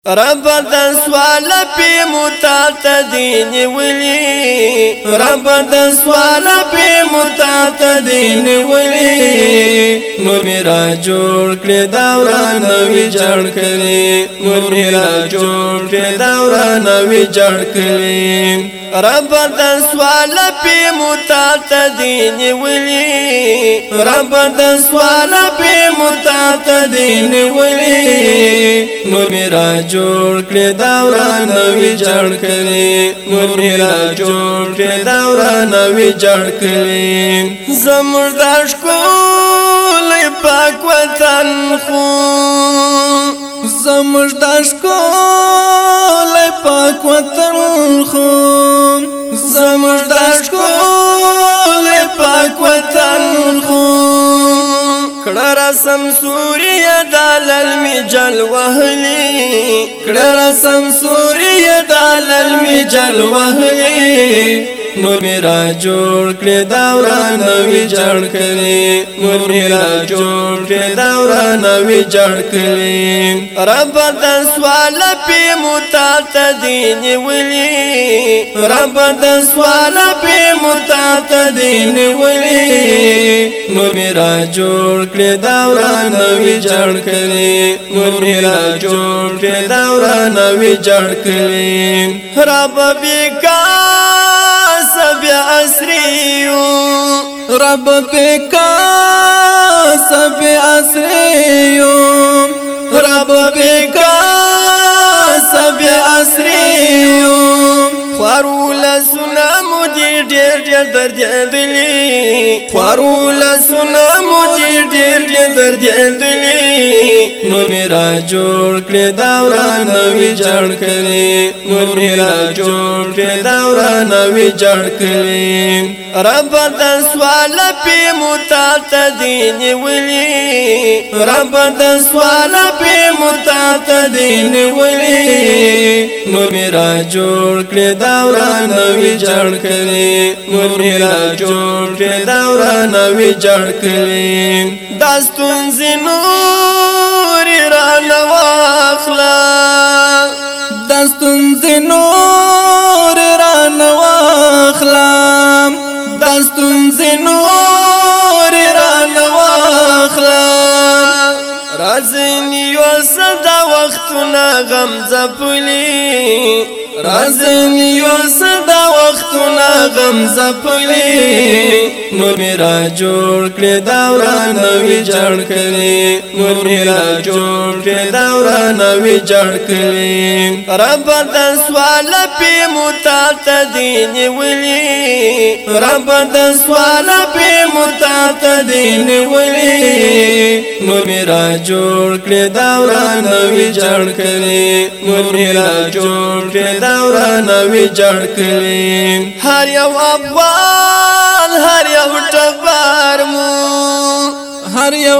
رب د سوال پی متعدین ولی رب د سوال پی متعدین ولی نور میرا جوړ کړی دوران وی جوړ کړی نور میرا جوړ کړی دوران وی جوړ کړی رب د سوال پی متعدین ولی رب د سوال پی متعدین ولی نور میرا جوړ کړی دوران وی جوړ کړی نور میرا جوړ کړی دوران وی جوړ کړی زموږ د ښکلي پاک وطن خو زموږ د ښکلي پاک وطن خو زموږ د ښکلي پاک وطن خو کړه رسم سوریه دلل می جل وهلی کړه رسم سوریه دلل می جل وهلی نور میرا جوړ کړی دوران وی جوړ کړی نور میرا جوړ کړی دوران وی جوړ کړی رب د سوال پی متعدین ولی رب د سوال پی متعدین ولی نور میرا جوړ کړی دوران وی جوړ کړی نور میرا جوړ کړی دوران وی جوړ کړی رب بیکا سب اسریو رب بیکا سب اسریو رب بیکا سب اسریو خورول سنا مدیر ډیر ډیر درد دلی خورول سنا مدیر ډیر ډیر درد دلی نور میرا جوړ کړی دوران وی جوړ کړی نور میرا جوړ کړی دوران وی جوړ کړی رب د سوال پی متعدین ولی رب د سوال پی متعدین ولی نور میرا جوړ کړی دوران وی جوړ کړی نور میرا جوړ کړی دوران وی جوړ کړی داستون زنور را واخلا داستون زنور را واخلا داستون زنور را واخلا رازنی وسدا وختنا غم زپلی رازنی وسدا وختنا غم زپلی نور میرا جوړ کړی دوران وی جوړ کړی نور میرا جوړ کړی دوران وی جوړ کړی رب د سوال پی متعدین ولی رب د سوال پی متعدین ولی نور میرا جوړ کړی دوران وی جوړ کړی نور میرا جوړ کړی دوران وی جوړ کړی هر یو افغان هر یو ټبر مو هر یو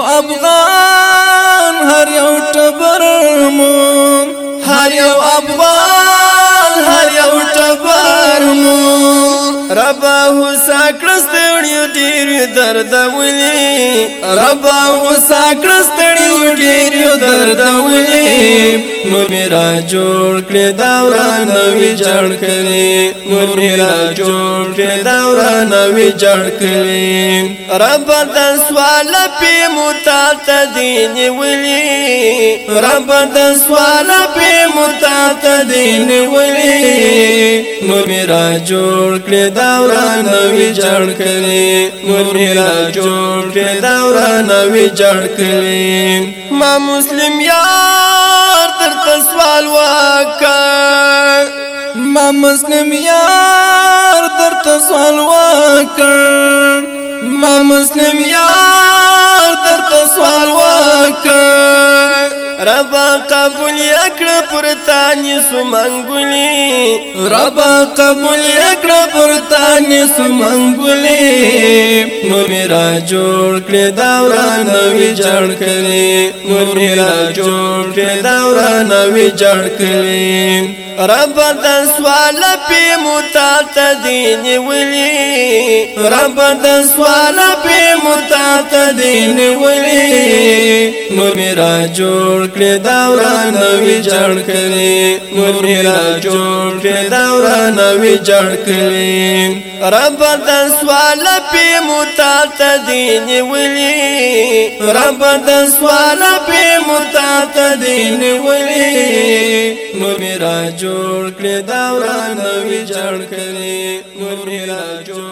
افغان هر یو ټبر مو هر یو افغان هر یو ټبر مو رب هوسا کړستړیو ډیر درد ولي رب هوسا کړستړیو ډیر درد ولي نور میرا جوړ کړی دوران وی جوړ کړی نور میرا جوړ کړی دوران وی جوړ کړی رب د سوال پی متعدین ولی رب د سوال پی متعدین ولی نور میرا جوړ کړی دوران وی جوړ کړی نور میرا جوړ کړی دوران وی جوړ کړی ما مسلم یار درته سوال وکړ ما مسلم یار درته سوال وکړ ما مسلم یار درته سوال وکړ رب قبول یکړه پرتانی سمنګلی رب قبول یکړه پرتانی سمنګلی نور میرا جوړ کړی دوران وی جوړ کړی نور میرا جوړ کړی دوران وی جوړ کړی رب د سوال په متعددین ولي رب د سوال په متعددین ولي نور میرا جوړ کړی دوران وی جوړ کړی نور میرا جوړ کړی دوران وی جوړ کړی رب د سوال په متعددین ولي رب د سوال په متعددین ولي نور میرا جوړ کړی دوران وی جوړ کړی نور میرا جوړ